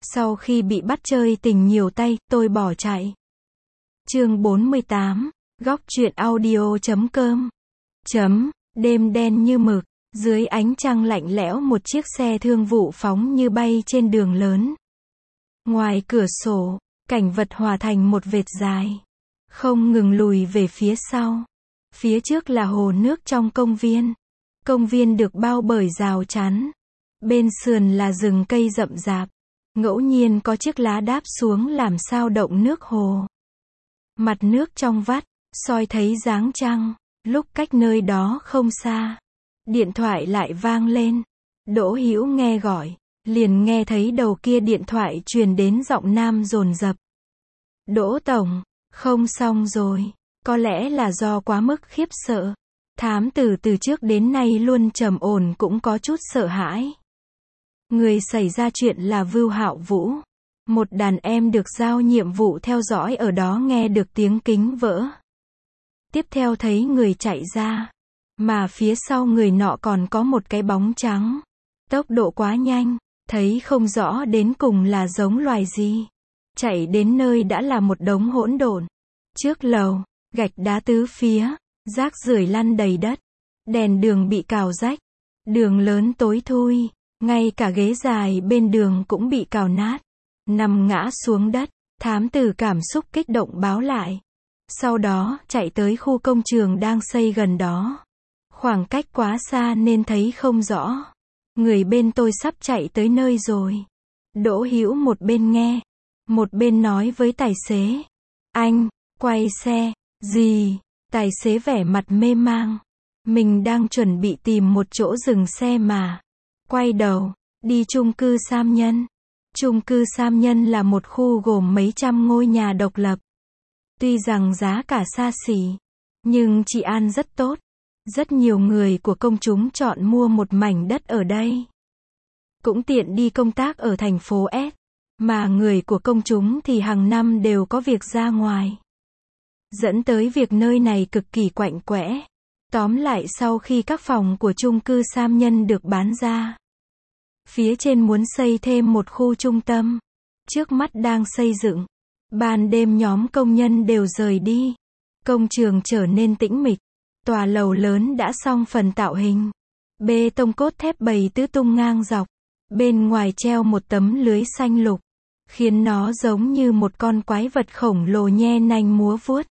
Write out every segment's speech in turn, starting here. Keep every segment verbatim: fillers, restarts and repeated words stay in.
Sau khi bị bắt chơi tình nhiều tay, tôi bỏ chạy. Chương bốn mươi tám, góc truyện audio chấm com. Chấm, đêm đen như mực, dưới ánh trăng lạnh lẽo một chiếc xe thương vụ phóng như bay trên đường lớn. Ngoài cửa sổ, cảnh vật hòa thành một vệt dài, không ngừng lùi về phía sau. Phía trước là hồ nước trong công viên. Công viên được bao bởi rào chắn. Bên sườn là rừng cây rậm rạp. Ngẫu nhiên có chiếc lá đáp xuống làm sao động nước hồ. Mặt nước trong vắt, soi thấy dáng trăng. Lúc cách nơi đó không xa, điện thoại lại vang lên. Đỗ Hữu nghe gọi, liền nghe thấy đầu kia điện thoại truyền đến giọng nam dồn dập. Đỗ tổng, không xong rồi. Có lẽ là do quá mức khiếp sợ. Thám tử từ trước đến nay luôn trầm ổn cũng có chút sợ hãi. Người xảy ra chuyện là Vưu Hạo Vũ. Một đàn em được giao nhiệm vụ theo dõi ở đó nghe được tiếng kính vỡ. Tiếp theo thấy người chạy ra. Mà phía sau người nọ còn có một cái bóng trắng. Tốc độ quá nhanh, thấy không rõ đến cùng là giống loài gì. Chạy đến nơi đã là một đống hỗn độn. Trước lầu, gạch đá tứ phía, rác rưởi lăn đầy đất. Đèn đường bị cào rách. Đường lớn tối thui, ngay cả ghế dài bên đường cũng bị cào nát. Nằm ngã xuống đất, thám tử cảm xúc kích động báo lại. Sau đó, chạy tới khu công trường đang xây gần đó. Khoảng cách quá xa nên thấy không rõ. Người bên tôi sắp chạy tới nơi rồi. Đỗ Hữu một bên nghe, một bên nói với tài xế. Anh, quay xe. Gì? Tài xế vẻ mặt mê mang. Mình đang chuẩn bị tìm một chỗ dừng xe mà. Quay đầu, đi chung cư Sam Nhân. Chung cư Sam Nhân là một khu gồm mấy trăm ngôi nhà độc lập. Tuy rằng giá cả xa xỉ, nhưng trị an rất tốt. Rất nhiều người của công chúng chọn mua một mảnh đất ở đây. Cũng tiện đi công tác ở thành phố S. Mà người của công chúng thì hàng năm đều có việc ra ngoài. Dẫn tới việc nơi này cực kỳ quạnh quẽ. Tóm lại sau khi các phòng của chung cư Sam Nhân được bán ra, phía trên muốn xây thêm một khu trung tâm. Trước mắt đang xây dựng. Ban đêm nhóm công nhân đều rời đi. Công trường trở nên tĩnh mịch. Tòa lầu lớn đã xong phần tạo hình. Bê tông cốt thép bày tứ tung ngang dọc. Bên ngoài treo một tấm lưới xanh lục, khiến nó giống như một con quái vật khổng lồ nhe nanh múa vuốt.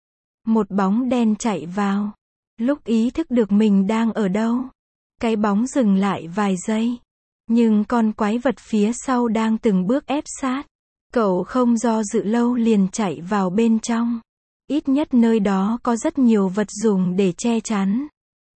Một bóng đen chạy vào. Lúc ý thức được mình đang ở đâu, cái bóng dừng lại vài giây. Nhưng con quái vật phía sau đang từng bước ép sát. Cậu không do dự lâu liền chạy vào bên trong. Ít nhất nơi đó có rất nhiều vật dùng để che chắn.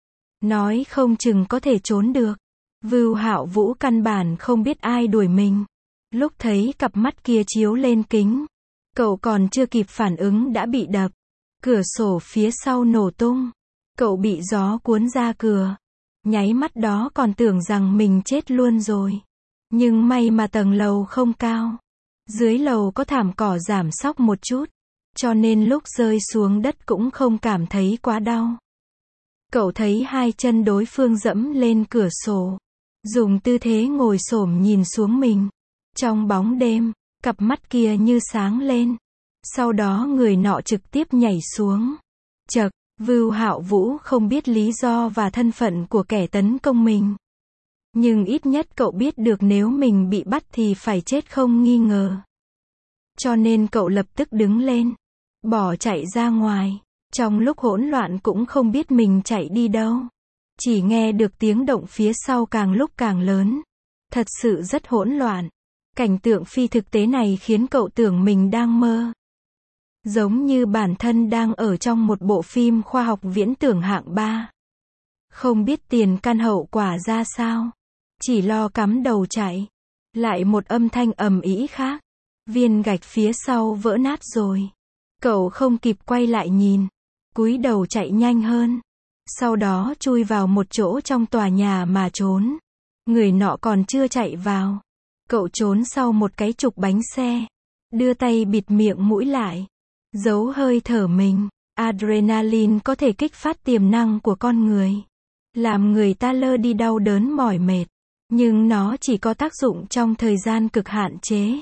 Nói không chừng có thể trốn được. Vưu Hạo Vũ căn bản không biết ai đuổi mình. Lúc thấy cặp mắt kia chiếu lên kính, cậu còn chưa kịp phản ứng đã bị đập. Cửa sổ phía sau nổ tung. Cậu bị gió cuốn ra cửa. Nháy mắt đó còn tưởng rằng mình chết luôn rồi. Nhưng may mà tầng lầu không cao. Dưới lầu có thảm cỏ giảm xóc một chút. Cho nên lúc rơi xuống đất cũng không cảm thấy quá đau. Cậu thấy hai chân đối phương dẫm lên cửa sổ. Dùng tư thế ngồi xổm nhìn xuống mình. Trong bóng đêm, cặp mắt kia như sáng lên. Sau đó người nọ trực tiếp nhảy xuống. Chậc, Vưu Hạo Vũ không biết lý do và thân phận của kẻ tấn công mình. Nhưng ít nhất cậu biết được nếu mình bị bắt thì phải chết không nghi ngờ. Cho nên cậu lập tức đứng lên, bỏ chạy ra ngoài. Trong lúc hỗn loạn cũng không biết mình chạy đi đâu. Chỉ nghe được tiếng động phía sau càng lúc càng lớn. Thật sự rất hỗn loạn. Cảnh tượng phi thực tế này khiến cậu tưởng mình đang mơ. Giống như bản thân đang ở trong một bộ phim khoa học viễn tưởng hạng ba. Không biết tiền căn hậu quả ra sao. Chỉ lo cắm đầu chạy. Lại một âm thanh ầm ĩ khác. Viên gạch phía sau vỡ nát rồi. Cậu không kịp quay lại nhìn. Cúi đầu chạy nhanh hơn. Sau đó chui vào một chỗ trong tòa nhà mà trốn. Người nọ còn chưa chạy vào. Cậu trốn sau một cái trục bánh xe. Đưa tay bịt miệng mũi lại. Giấu hơi thở mình. Adrenaline có thể kích phát tiềm năng của con người. Làm người ta lơ đi đau đớn mỏi mệt. nhưng nó chỉ có tác dụng trong thời gian cực hạn chế.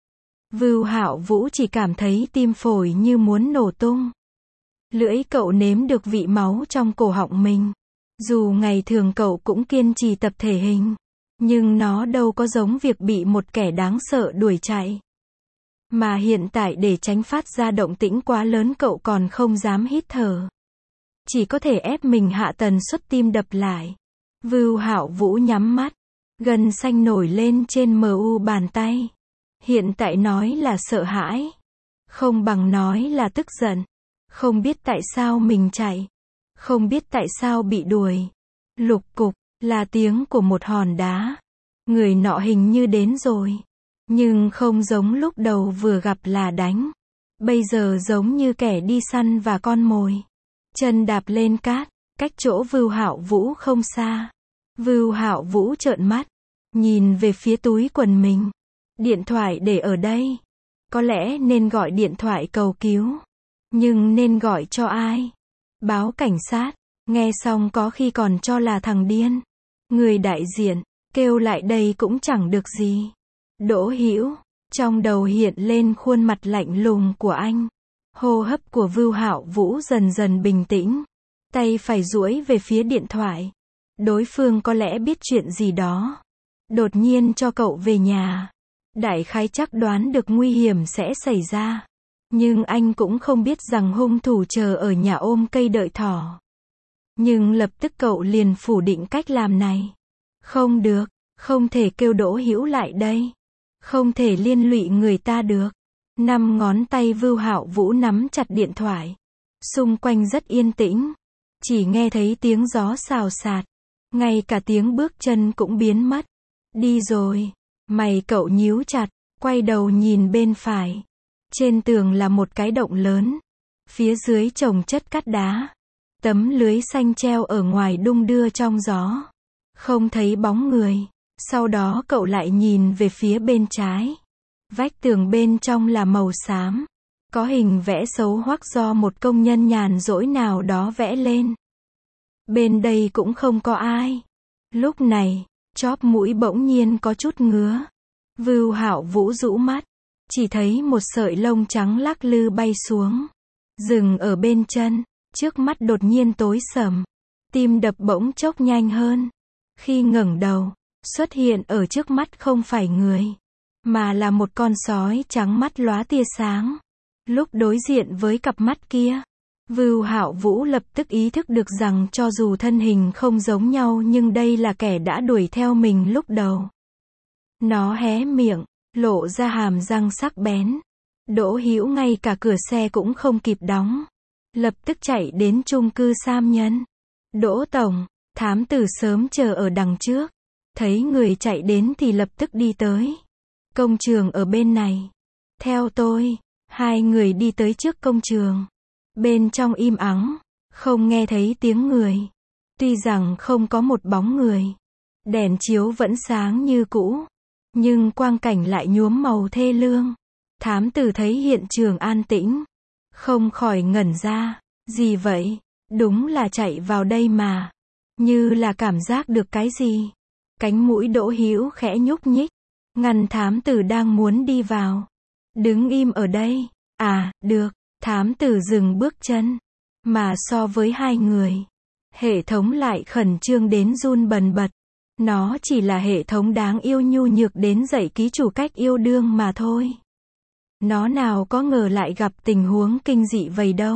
Vưu Hạo Vũ chỉ cảm thấy tim phổi như muốn nổ tung. Lưỡi cậu nếm được vị máu trong cổ họng mình. Dù ngày thường cậu cũng kiên trì tập thể hình, nhưng nó đâu có giống việc bị một kẻ đáng sợ đuổi chạy. Mà hiện tại để tránh phát ra động tĩnh quá lớn cậu còn không dám hít thở. Chỉ có thể ép mình hạ tần suất tim đập lại. Vưu Hạo Vũ nhắm mắt. Gân xanh nổi lên trên mờ u bàn tay. Hiện tại nói là sợ hãi. Không bằng nói là tức giận. Không biết tại sao mình chạy. Không biết tại sao bị đuổi. Lục cục, là tiếng của một hòn đá. Người nọ hình như đến rồi. Nhưng không giống lúc đầu vừa gặp là đánh. Bây giờ giống như kẻ đi săn và con mồi. Chân đạp lên cát, cách chỗ Vưu Hạo Vũ không xa. Vưu Hạo Vũ trợn mắt, nhìn về phía túi quần mình. Điện thoại để ở đây. Có lẽ nên gọi điện thoại cầu cứu. Nhưng nên gọi cho ai? Báo cảnh sát. Nghe xong có khi còn cho là thằng điên. Người đại diện, kêu lại đây cũng chẳng được gì. Đỗ Hữu, trong đầu hiện lên khuôn mặt lạnh lùng của anh. Hô hấp của Vưu Hạo Vũ dần dần bình tĩnh. Tay phải duỗi về phía điện thoại. Đối phương có lẽ biết chuyện gì đó. Đột nhiên cho cậu về nhà. Đại khái chắc đoán được nguy hiểm sẽ xảy ra. Nhưng anh cũng không biết rằng hung thủ chờ ở nhà ôm cây đợi thỏ. Nhưng lập tức cậu liền phủ định cách làm này. Không được, không thể kêu Đỗ Hữu lại đây. Không thể liên lụy người ta được. Năm ngón tay Vưu Hạo Vũ nắm chặt điện thoại. Xung quanh rất yên tĩnh. Chỉ nghe thấy tiếng gió xào xạc. Ngay cả tiếng bước chân cũng biến mất. Đi rồi. Mày cậu nhíu chặt. Quay đầu nhìn bên phải. Trên tường là một cái động lớn. Phía dưới chồng chất cát đá. Tấm lưới xanh treo ở ngoài đung đưa trong gió. Không thấy bóng người. Sau đó cậu lại nhìn về phía bên trái. Vách tường bên trong là màu xám. Có hình vẽ xấu hoắc do một công nhân nhàn rỗi nào đó vẽ lên. Bên đây cũng không có ai. Lúc này, chóp mũi bỗng nhiên có chút ngứa. Vưu Hạo Vũ rũ mắt. Chỉ thấy một sợi lông trắng lắc lư bay xuống. Dừng ở bên chân. Trước mắt đột nhiên tối sầm. Tim đập bỗng chốc nhanh hơn. Khi ngẩng đầu, xuất hiện ở trước mắt không phải người. Mà là một con sói trắng mắt lóa tia sáng. Lúc đối diện với cặp mắt kia, Vưu Hạo Vũ lập tức ý thức được rằng cho dù thân hình không giống nhau nhưng đây là kẻ đã đuổi theo mình lúc đầu. Nó hé miệng, lộ ra hàm răng sắc bén. Đỗ Hữu ngay cả cửa xe cũng không kịp đóng. Lập tức chạy đến chung cư Sam Nhân. Đỗ tổng, thám tử sớm chờ ở đằng trước. Thấy người chạy đến thì lập tức đi tới. Công trường ở bên này. Theo tôi. Hai người đi tới trước công trường. Bên trong im ắng. Không nghe thấy tiếng người. Tuy rằng không có một bóng người. Đèn chiếu vẫn sáng như cũ. Nhưng quang cảnh lại nhuốm màu thê lương. Thám tử thấy hiện trường an tĩnh. Không khỏi ngẩn ra. Gì vậy? Đúng là chạy vào đây mà. Như là cảm giác được cái gì. Cánh mũi Đỗ Hữu khẽ nhúc nhích. Ngăn thám tử đang muốn đi vào. Đứng im ở đây. À, được. Thám tử dừng bước chân. Mà so với hai người, hệ thống lại khẩn trương đến run bần bật. Nó chỉ là hệ thống đáng yêu nhu nhược đến dạy ký chủ cách yêu đương mà thôi. Nó nào có ngờ lại gặp tình huống kinh dị vậy đâu.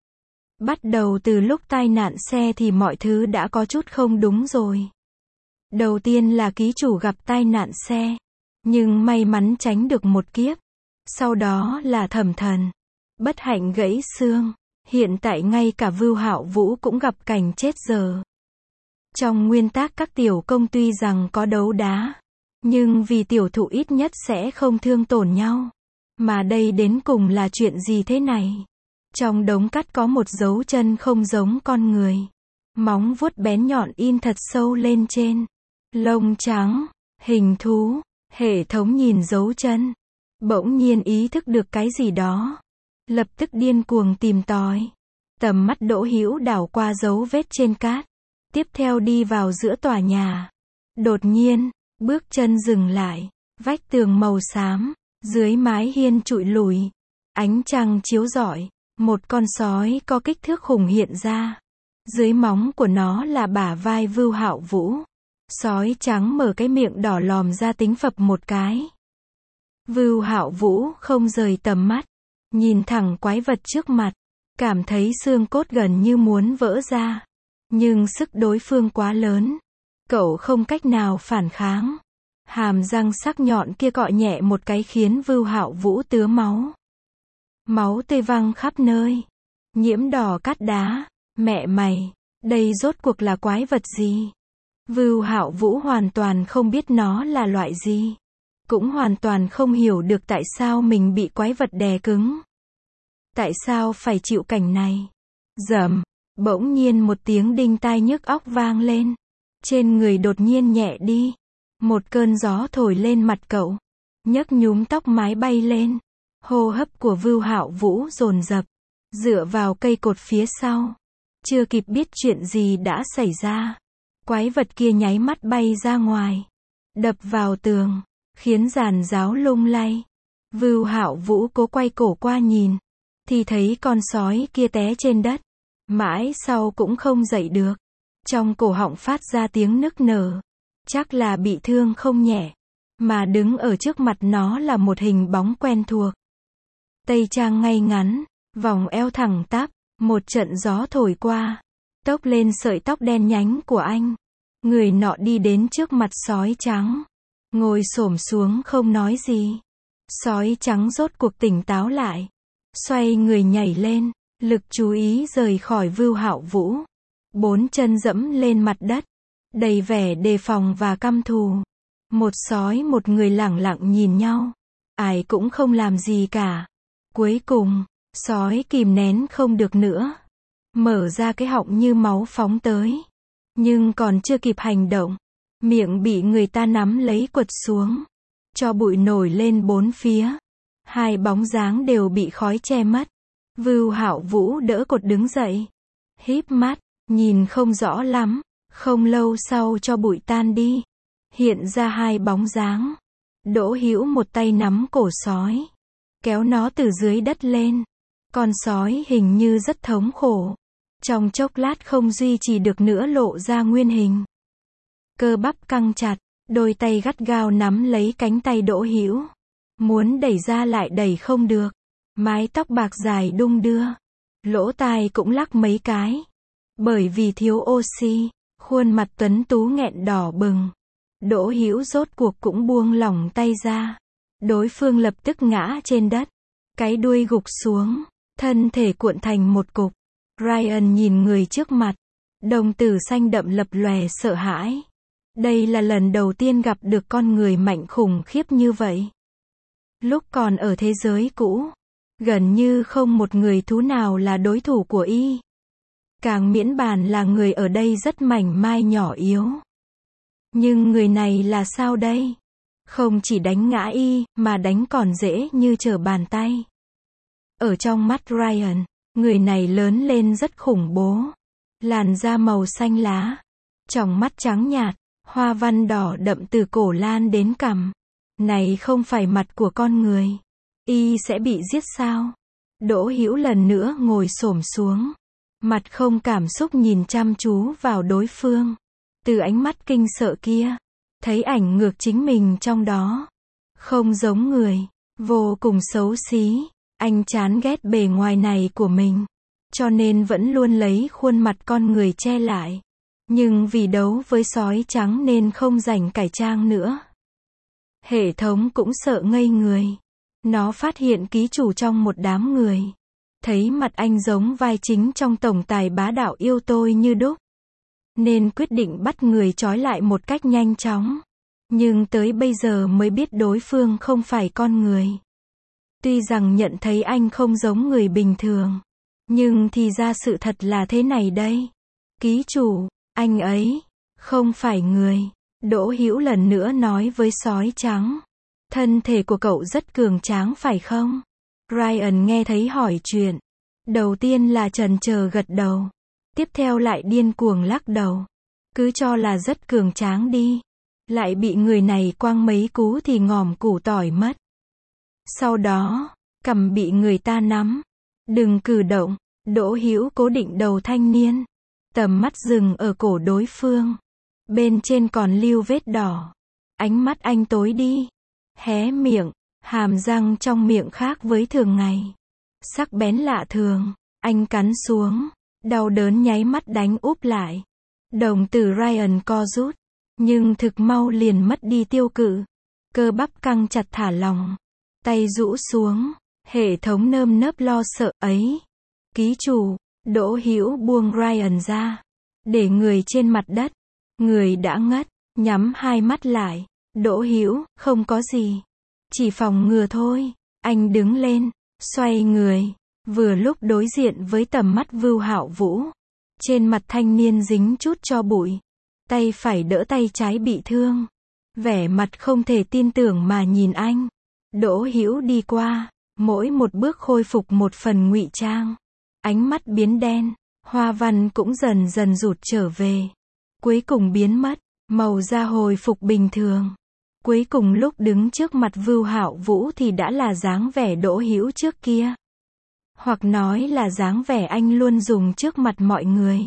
Bắt đầu từ lúc tai nạn xe thì mọi thứ đã có chút không đúng rồi. Đầu tiên là ký chủ gặp tai nạn xe, nhưng may mắn tránh được một kiếp. Sau đó là Thẩm Thần, bất hạnh gãy xương. Hiện tại ngay cả Vưu Hạo Vũ cũng gặp cảnh chết giờ. Trong nguyên tắc các tiểu công tuy rằng có đấu đá, nhưng vì tiểu thụ ít nhất sẽ không thương tổn nhau. Mà đây đến cùng là chuyện gì thế này? Trong đống cát có một dấu chân không giống con người. Móng vuốt bén nhọn in thật sâu lên trên. Lông trắng, hình thú. Hệ thống nhìn dấu chân. Bỗng nhiên ý thức được cái gì đó. Lập tức điên cuồng tìm tòi. Tầm mắt Đỗ Hữu đảo qua dấu vết trên cát. Tiếp theo đi vào giữa tòa nhà. Đột nhiên, Bước chân dừng lại. Vách tường màu xám. Dưới mái hiên trụi lùi. Ánh trăng chiếu rọi. Một con sói có kích thước khủng hiện ra. Dưới móng của nó là bả vai Vưu Hạo Vũ. Sói trắng mở cái miệng đỏ lòm ra tính phập một cái. Vưu Hạo Vũ không rời tầm mắt. Nhìn thẳng quái vật trước mặt. Cảm thấy xương cốt gần như muốn vỡ ra. Nhưng sức đối phương quá lớn. Cậu không cách nào phản kháng. Hàm răng sắc nhọn kia cọ nhẹ một cái khiến Vưu Hạo Vũ tứa máu. Máu tươi văng khắp nơi. Nhiễm đỏ cát đá. Mẹ mày, đây rốt cuộc là quái vật gì? Vưu Hạo Vũ hoàn toàn không biết nó là loại gì. Cũng hoàn toàn không hiểu được tại sao mình bị quái vật đè cứng. Tại sao phải chịu cảnh này? Rầm, bỗng nhiên một tiếng đinh tai nhức óc vang lên. Trên người đột nhiên nhẹ đi. Một cơn gió thổi lên mặt cậu. Nhấc nhúm tóc mái bay lên. Hô hấp của Vưu Hạo Vũ dồn dập. Dựa vào cây cột phía sau. Chưa kịp biết chuyện gì đã xảy ra. Quái vật kia nháy mắt bay ra ngoài. Đập vào tường. Khiến giàn giáo lung lay. Vưu Hạo Vũ cố quay cổ qua nhìn. Thì thấy con sói kia té trên đất. Mãi sau cũng không dậy được. Trong cổ họng phát ra tiếng nức nở. Chắc là bị thương không nhẹ. Mà đứng ở trước mặt nó là một hình bóng quen thuộc. Tây trang ngay ngắn. Vòng eo thẳng tắp. Một trận gió thổi qua. Tốc lên sợi tóc đen nhánh của anh. Người nọ đi đến trước mặt sói trắng. Ngồi xổm xuống không nói gì. Sói trắng rốt cuộc tỉnh táo lại. Xoay người nhảy lên. Lực chú ý rời khỏi Vưu Hạo Vũ. Bốn chân dẫm lên mặt đất. Đầy vẻ đề phòng và căm thù. Một sói một người lẳng lặng nhìn nhau. Ai cũng không làm gì cả. Cuối cùng, sói kìm nén không được nữa. Mở ra cái họng như máu phóng tới. Nhưng còn chưa kịp hành động. Miệng bị người ta nắm lấy quật xuống. Cho bụi nổi lên bốn phía. Hai bóng dáng đều bị khói che mất. Vưu Hạo Vũ đỡ cột đứng dậy. Híp mắt, nhìn không rõ lắm. Không lâu sau cho bụi tan đi. Hiện ra hai bóng dáng. Đỗ Hữu một tay nắm cổ sói. Kéo nó từ dưới đất lên. Con sói hình như rất thống khổ. Trong chốc lát không duy trì được nữa lộ ra nguyên hình. Cơ bắp căng chặt. Đôi tay gắt gao nắm lấy cánh tay Đỗ Hữu. Muốn đẩy ra lại đẩy không được. Mái tóc bạc dài đung đưa. Lỗ tai cũng lắc mấy cái. Bởi vì thiếu oxy. Khuôn mặt tuấn tú nghẹn đỏ bừng. Đỗ Hữu rốt cuộc cũng buông lỏng tay ra. Đối phương lập tức ngã trên đất. Cái đuôi gục xuống. Thân thể cuộn thành một cục. Ryan nhìn người trước mặt. Đồng tử xanh đậm lập lòe sợ hãi. Đây là lần đầu tiên gặp được con người mạnh khủng khiếp như vậy. Lúc còn ở thế giới cũ, gần như không một người thú nào là đối thủ của y. Càng miễn bàn là người ở đây rất mảnh mai nhỏ yếu. Nhưng người này là sao đây? Không chỉ đánh ngã y, mà đánh còn dễ như trở bàn tay. Ở trong mắt Ryan, người này lớn lên rất khủng bố. Làn da màu xanh lá, tròng mắt trắng nhạt, hoa văn đỏ đậm từ cổ lan đến cằm. Này không phải mặt của con người. Y sẽ bị giết sao? Đỗ Hữu lần nữa ngồi xổm xuống. Mặt không cảm xúc nhìn chăm chú vào đối phương. Từ ánh mắt kinh sợ kia, thấy ảnh ngược chính mình trong đó. Không giống người, vô cùng xấu xí. Anh chán ghét bề ngoài này của mình. Cho nên vẫn luôn lấy khuôn mặt con người che lại. Nhưng vì đấu với sói trắng nên không rảnh cải trang nữa. Hệ thống cũng sợ ngây người. Nó phát hiện ký chủ trong một đám người. Thấy mặt anh giống vai chính trong tổng tài bá đạo Yêu Tôi Như Đúc. Nên quyết định bắt người trói lại một cách nhanh chóng. Nhưng tới bây giờ mới biết đối phương không phải con người. Tuy rằng nhận thấy anh không giống người bình thường. Nhưng thì ra sự thật là thế này đây. Ký chủ, anh ấy, không phải người. Đỗ Hữu lần nữa nói với sói trắng. Thân thể của cậu rất cường tráng phải không? Ryan nghe thấy hỏi chuyện. Đầu tiên là chần chờ gật đầu. Tiếp theo lại điên cuồng lắc đầu. Cứ cho là rất cường tráng đi. lại bị người này quăng mấy cú thì ngòm củ tỏi mất. Sau đó, cằm bị người ta nắm. Đừng cử động, Đỗ Hữu cố định đầu thanh niên. Tầm mắt dừng ở cổ đối phương. Bên trên còn lưu vết đỏ. Ánh mắt anh tối đi. Hé miệng, hàm răng trong miệng khác với thường ngày. Sắc bén lạ thường, anh cắn xuống. Đau đớn nháy mắt đánh úp lại. Đồng tử Ryan co rút. Nhưng thực mau liền mất đi tiêu cự. Cơ bắp căng chặt thả lỏng. Tay rũ xuống. Hệ thống nơm nớp lo sợ ấy. Ký chủ, Đỗ Hữu buông Ryan ra. Để người trên mặt đất. Người đã ngất, nhắm hai mắt lại. Đỗ Hữu, không có gì. Chỉ phòng ngừa thôi. Anh đứng lên, xoay người. Vừa lúc đối diện với tầm mắt Vưu Hạo Vũ. Trên mặt thanh niên dính chút tro bụi. Tay phải đỡ tay trái bị thương. Vẻ mặt không thể tin tưởng mà nhìn anh. Đỗ Hữu đi qua. Mỗi một bước khôi phục một phần ngụy trang. Ánh mắt biến đen. Hoa văn cũng dần dần rụt trở về. Cuối cùng biến mất. Màu da hồi phục bình thường. Cuối cùng lúc đứng trước mặt Vưu Hạo Vũ thì đã là dáng vẻ Đỗ Hữu trước kia. Hoặc nói là dáng vẻ anh luôn dùng trước mặt mọi người.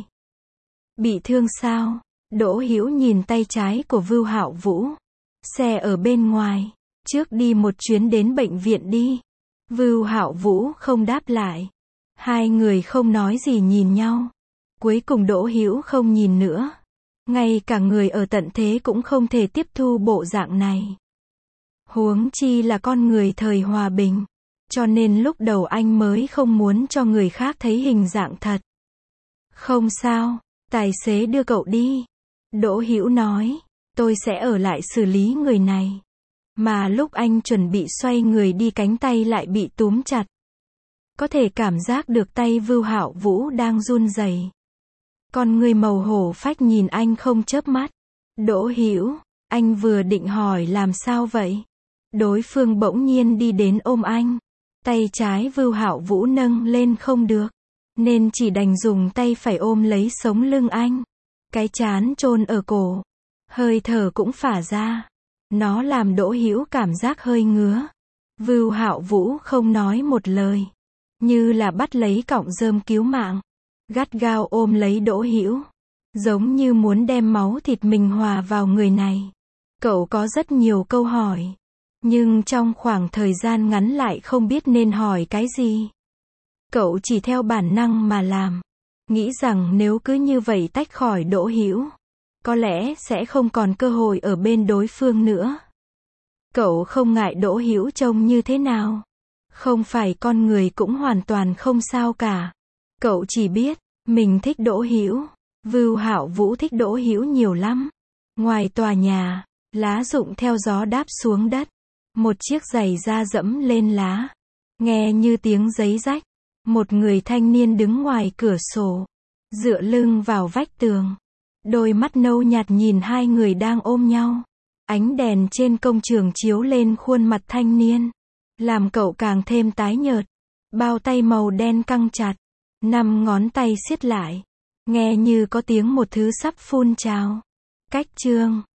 Bị thương sao? Đỗ Hữu nhìn tay trái của Vưu Hạo Vũ. Xe ở bên ngoài. Trước đi một chuyến đến bệnh viện đi. Vưu Hạo Vũ không đáp lại. Hai người không nói gì nhìn nhau. Cuối cùng Đỗ Hữu không nhìn nữa. Ngay cả người ở tận thế cũng không thể tiếp thu bộ dạng này. Huống chi là con người thời hòa bình. Cho nên lúc đầu anh mới không muốn cho người khác thấy hình dạng thật. Không sao, tài xế đưa cậu đi. Đỗ Hữu nói, tôi sẽ ở lại xử lý người này. Mà lúc anh chuẩn bị xoay người đi cánh tay lại bị túm chặt. Có thể cảm giác được tay Vưu Hạo Vũ đang run rẩy. Con người màu hổ phách nhìn anh không chớp mắt. Đỗ Hữu, anh vừa định hỏi làm sao vậy? Đối phương bỗng nhiên đi đến ôm anh. Tay trái Vưu Hạo Vũ nâng lên không được. Nên chỉ đành dùng tay phải ôm lấy sống lưng anh. Cái trán chôn ở cổ. Hơi thở cũng phả ra. Nó làm Đỗ Hữu cảm giác hơi ngứa. Vưu Hạo Vũ không nói một lời. Như là bắt lấy cọng rơm cứu mạng. Gắt gao ôm lấy Đỗ Hữu. Giống như muốn đem máu thịt mình hòa vào người này. Cậu có rất nhiều câu hỏi. Nhưng trong khoảng thời gian ngắn lại không biết nên hỏi cái gì. Cậu chỉ theo bản năng mà làm. Nghĩ rằng nếu cứ như vậy tách khỏi Đỗ Hữu, có lẽ sẽ không còn cơ hội ở bên đối phương nữa. Cậu không ngại Đỗ Hữu trông như thế nào. Không phải con người cũng hoàn toàn không sao cả. Cậu chỉ biết, mình thích Đỗ Hữu. Vưu Hạo Vũ thích Đỗ Hữu nhiều lắm. Ngoài tòa nhà, lá rụng theo gió đáp xuống đất. Một chiếc giày da dẫm lên lá. Nghe như tiếng giấy rách. Một người thanh niên đứng ngoài cửa sổ. Dựa lưng vào vách tường. Đôi mắt nâu nhạt nhìn hai người đang ôm nhau. Ánh đèn trên công trường chiếu lên khuôn mặt thanh niên. Làm cậu càng thêm tái nhợt. Bao tay màu đen căng chặt. Năm ngón tay siết lại. Nghe như có tiếng một thứ sắp phun trào. Cách chương